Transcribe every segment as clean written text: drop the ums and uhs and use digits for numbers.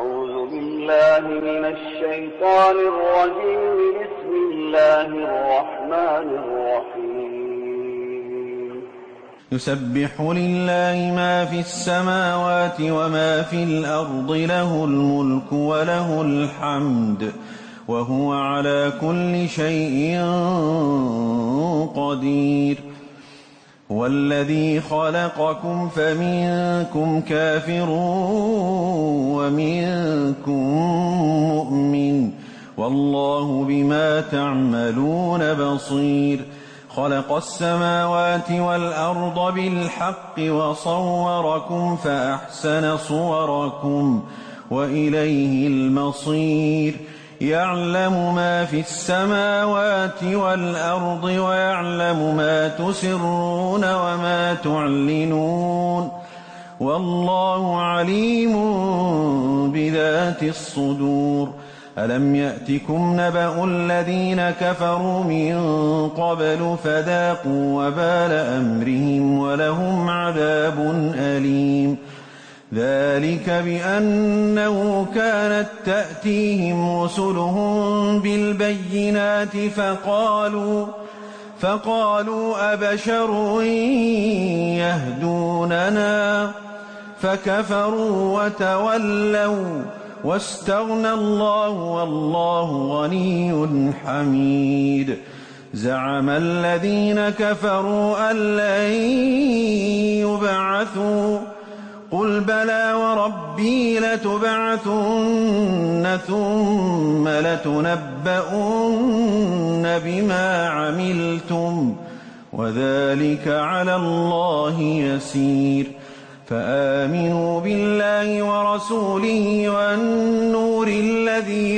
أعوذ بالله من الشيطان الرجيم. بسم الله الرحمن الرحيم. يسبح لله ما في السماوات وما في الأرض، له الملك وله الحمد وهو على كل شيء قدير. هو الذي خلقكم فمنكم كافر ومنكم مؤمن، والله بما تعملون بصير. خلق السماوات والأرض بالحق وصوركم فأحسن صوركم وإليه المصير. يعلم ما في السماوات والأرض ويعلم ما تسرون وما تعلنون، والله عليم بذات الصدور. ألم يأتكم نبأ الذين كفروا من قبل فذاقوا وبال أمرهم ولهم عذاب أليم. ذلك بأنه كانت تأتيهم رسلهم بالبينات فقالوا أبشر يهدوننا فكفروا وتولوا واستغنى الله والله غني حميد. زعم الذين كفروا أن لن يبعثوا، قل بلى وربي لتبعثن ثم لتنبؤن بما عملتم وذلك على الله يسير. فآمنوا بالله ورسوله والنور الذي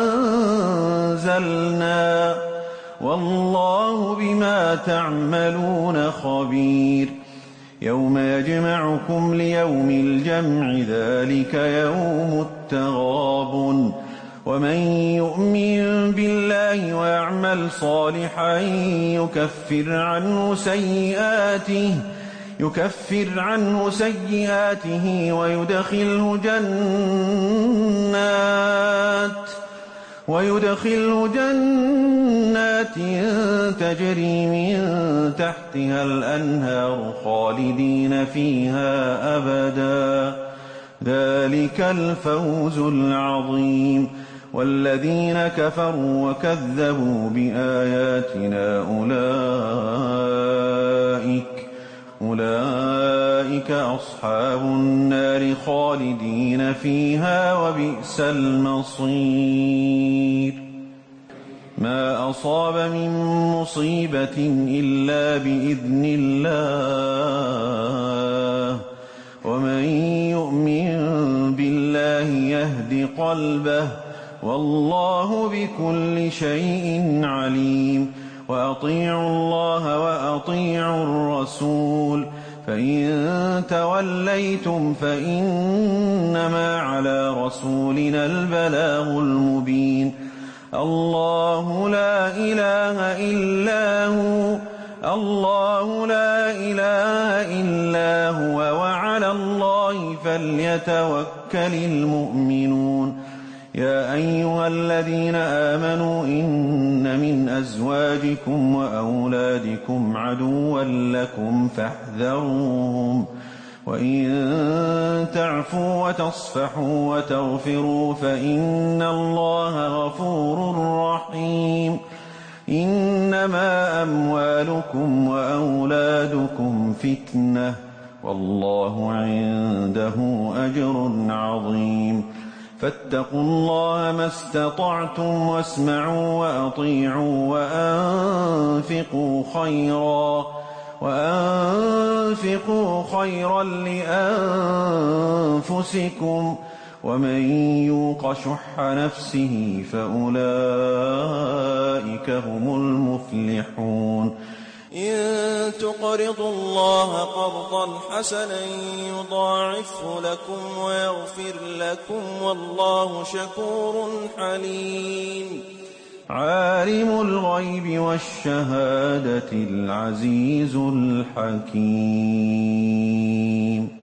أنزلنا، والله بما تعملون خبير. يوم يجمعكم ليوم الجمع، ذلك يوم التغابن. ومن يؤمن بالله ويعمل صالحا يكفر عنه سيئاته ويدخله جنات تجري من تحتها الأنهار خالدين فيها أبدا، ذلك الفوز العظيم. والذين كفروا وكذبوا بآياتنا أولئك أصحاب النار خالدين فيها وبئس المصير. ما أصاب من مصيبة إلا بإذن الله، ومن يؤمن بالله يهد قلبه، والله بكل شيء عليم. وأطيعوا الله وأطيعوا الرسول، فإن توليتم فإنما على رسولنا البلاغ المبين. الله لا إله إلا هو وعلى الله فليتوكل المؤمنون. يا أيها الذين آمنوا إن من أزواجكم وأولادكم عدوا لكم فاحذروهم، وإن تعفوا وتصفحوا وتغفروا فإن الله غفور رحيم. إنما أموالكم وأولادكم فتنة، والله عنده أجر عظيم. فاتقوا الله ما استطعتم واسمعوا وأطيعوا وأنفقوا خيرا لأنفسكم، ومن يوق شح نفسه فأولئك هم المفلحون. إن تقرضوا الله قرضا حسنا يضاعفه لكم ويغفر لكم، والله شكور حليم. عالم الغيب والشهادة العزيز الحكيم.